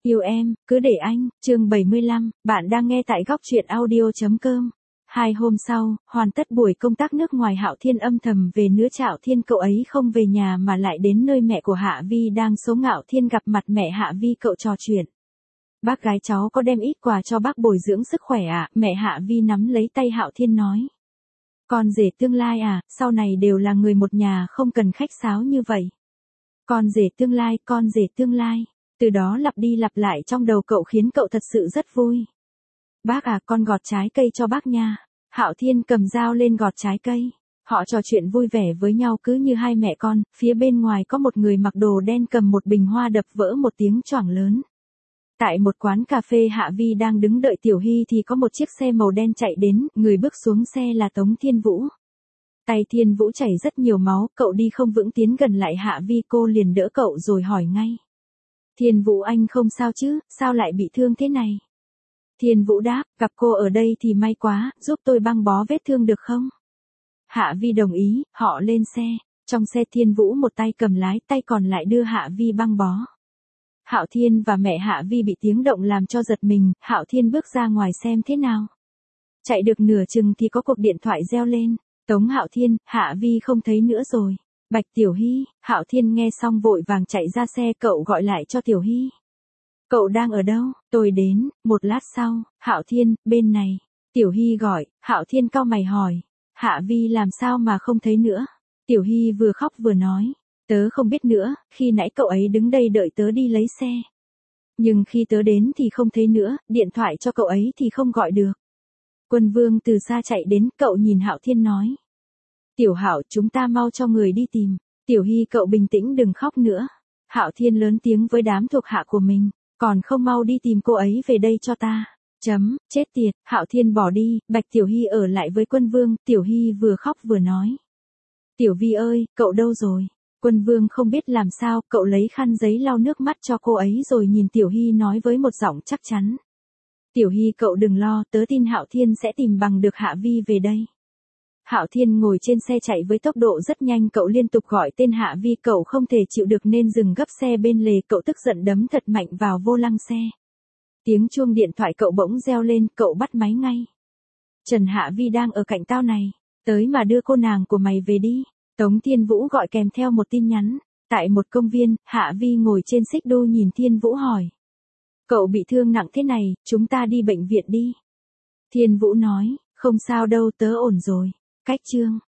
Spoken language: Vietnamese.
Yêu em, cứ để anh, chương 75, bạn đang nghe tại góc truyện audio.com. 2 hôm sau, hoàn tất buổi công tác nước ngoài Hạo Thiên âm thầm về nữa. Hạo Thiên cậu ấy không về nhà mà lại đến nơi mẹ của Hạ Vi đang sống. Hạo Thiên gặp mặt mẹ Hạ Vi cậu trò chuyện. Bác gái cháu có đem ít quà cho bác bồi dưỡng sức khỏe à? Mẹ Hạ Vi nắm lấy tay Hạo Thiên nói. Con rể tương lai à, sau này đều là người một nhà không cần khách sáo như vậy. Con rể tương lai, con rể tương lai. Từ đó lặp đi lặp lại trong đầu cậu khiến cậu thật sự rất vui. Bác à, con gọt trái cây cho bác nha. Hạo Thiên cầm dao lên gọt trái cây. Họ trò chuyện vui vẻ với nhau cứ như hai mẹ con. Phía bên ngoài có một người mặc đồ đen cầm một bình hoa đập vỡ một tiếng choảng lớn. Tại một quán cà phê Hạ Vi đang đứng đợi Tiểu Hy thì có một chiếc xe màu đen chạy đến. Người bước xuống xe là Tống Thiên Vũ. Tay Thiên Vũ chảy rất nhiều máu. Cậu đi không vững tiến gần lại Hạ Vi, cô liền đỡ cậu rồi hỏi ngay. Thiên Vũ anh không sao chứ, sao lại bị thương thế này? Thiên Vũ đáp, gặp cô ở đây thì may quá, giúp tôi băng bó vết thương được không? Hạ Vi đồng ý, họ lên xe. Trong xe Thiên Vũ một tay cầm lái, tay còn lại đưa Hạ Vi băng bó. Hạo Thiên và mẹ Hạ Vi bị tiếng động làm cho giật mình. Hạo Thiên bước ra ngoài xem thế nào. Chạy được nửa chừng thì có cuộc điện thoại reo lên. Tống Hạo Thiên, Hạ Vi không thấy nữa rồi. Bạch Tiểu Hy. Hạo Thiên nghe xong vội vàng chạy ra xe. Cậu gọi lại cho Tiểu Hy. Cậu đang ở đâu? Tôi đến. Một lát sau, Hạo Thiên, bên này. Tiểu Hy gọi. Hạo Thiên cau mày hỏi. Hạ Vi làm sao mà không thấy nữa? Tiểu Hy vừa khóc vừa nói. Tớ không biết nữa, khi nãy cậu ấy đứng đây đợi tớ đi lấy xe. Nhưng khi tớ đến thì không thấy nữa, điện thoại cho cậu ấy thì không gọi được. Quân Vương từ xa chạy đến, cậu nhìn Hạo Thiên nói. Tiểu Hạo, chúng ta mau cho người đi tìm. Tiểu Hy, cậu bình tĩnh đừng khóc nữa. Hạo Thiên lớn tiếng với đám thuộc hạ của mình. Còn không mau đi tìm cô ấy về đây cho ta. Chết tiệt. Hạo Thiên bỏ đi. Bạch Tiểu Hy ở lại với Quân Vương. Tiểu Hy vừa khóc vừa nói. Tiểu Vi ơi, cậu đâu rồi? Quân Vương không biết làm sao. Cậu lấy khăn giấy lau nước mắt cho cô ấy rồi nhìn Tiểu Hy nói với một giọng chắc chắn. Tiểu Hy, cậu đừng lo, tớ tin Hạo Thiên sẽ tìm bằng được Hạ Vi về đây. Hạo Thiên ngồi trên xe chạy với tốc độ rất nhanh. Cậu liên tục gọi tên Hạ Vi. Cậu không thể chịu được nên dừng gấp xe bên lề. Cậu tức giận đấm thật mạnh vào vô lăng xe. Tiếng chuông điện thoại cậu bỗng reo lên. Cậu bắt máy ngay. Trần Hạ Vi đang ở cạnh tao này. Tới mà đưa cô nàng của mày về đi. Tống Thiên Vũ gọi kèm theo một tin nhắn. Tại một công viên, Hạ Vi ngồi trên xích đu nhìn Thiên Vũ hỏi. Cậu bị thương nặng thế này, chúng ta đi bệnh viện đi. Thiên Vũ nói, không sao đâu, tớ ổn rồi. Cách chương